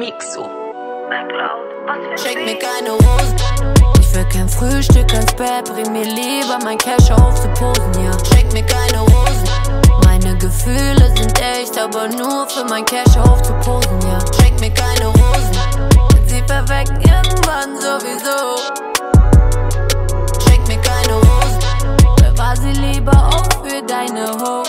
Mixo. Schenk mir keine Rosen. Ich will kein Frühstück ans Bett, bring mir lieber mein Cash auf zu posen, ja. Schenk mir keine Rosen. Meine Gefühle sind echt, aber nur für mein Cash auf zu posen, ja. Schenk mir keine Rosen. Sie verwecken irgendwann sowieso. Schenk mir keine Rosen. Bewahr sie lieber auf für deine Ho.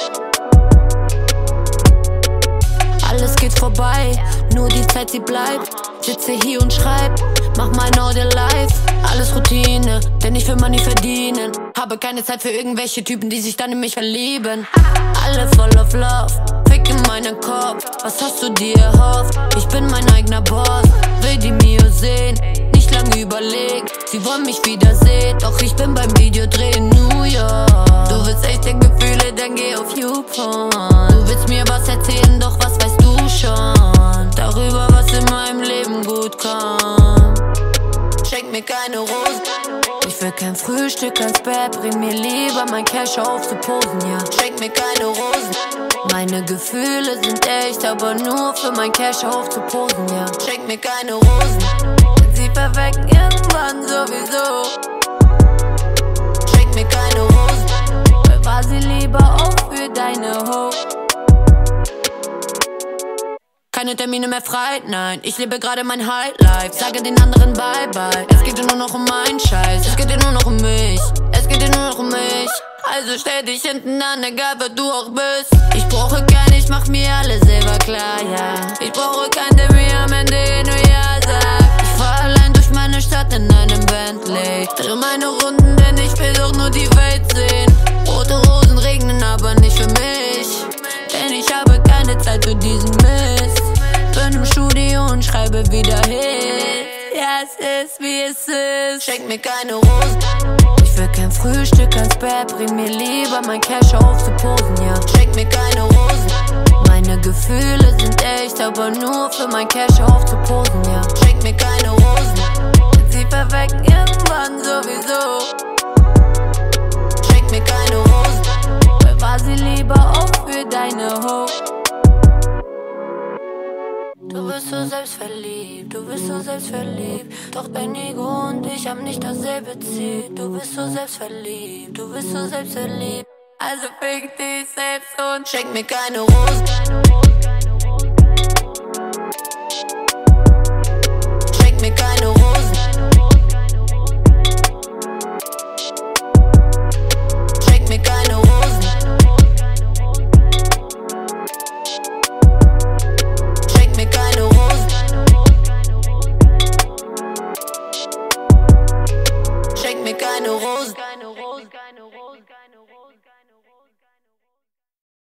Alles geht vorbei, nur die Zeit, sie bleibt. Sitze hier und schreib, mach mein Audio live. Alles Routine, denn ich will Money verdienen. Habe keine Zeit für irgendwelche Typen, die sich dann in mich verlieben. Alle voll of love, fick in meinen Kopf. Was hast du dir erhofft? Ich bin mein eigener Boss, will die Mio sehen, nicht lange überlegen. Sie wollen mich wiedersehen, doch ich bin beim Videodreh in New York. Du willst echte Gefühle, dann geh auf YouPorn. Du willst mir was erzählen, doch was weißt du schon darüber, was in meinem Leben gut kommt. Schenk mir keine Rosen. Ich will kein Frühstück ans Bett, bring mir lieber mein Cash auf zu posen, ja. Schenk mir keine Rosen. Meine Gefühle sind echt, aber nur für mein Cash auf zu posen, ja. Schenk mir keine Rosen. Sie verwecken irgendwann sowieso. Schenk mir keine Rosen. Bewahr sie lieber auf für deine Ho. Keine Termine mehr frei, nein, ich lebe gerade mein Highlife. Sage den anderen bye bye. Es geht dir nur noch um meinen Scheiß. Es geht dir nur noch um mich. Es geht dir nur noch um mich. Also stell dich hinten an, egal wer du auch bist. Ich brauche keinen, ich mach mir alles selber klar, ja. Ich brauche keinen, der mir am Ende nur ja sagt. Ich fahr allein durch meine Stadt in einem Bentley. Dreh meine Runden, denn ich will doch nur die Welt sehen. Rote Rosen regnen, aber nicht für mich. Denn ich habe keine Zeit für diesen Mist. Bin im Studio und schreibe wieder Hits. Ja, es ist wie es ist. Schenk mir keine Rosen. Ich will kein Frühstück ans Bett, bring mir lieber mein Cash auf zu posen, ja. Schenk mir keine Rosen. Meine Gefühle sind echt, aber nur für mein Cash auf zu posen, ja. Schenk mir keine Rosen. Sie verwecken irgendwann sowieso. Schenk mir keine Rosen. Bewahr sie lieber auf für deine Ho. Du bist so selbstverliebt, du bist so selbstverliebt. Doch dein Ego und ich haben nicht dasselbe Ziel. Du bist so selbstverliebt, du bist so selbstverliebt. Also fick dich selbst und schenk mir keine Rosen. Schenk mir keine Rosen. Schenk mir keine Rosen. Schenk mir keine Rosen. Schenk mir keine Rosen.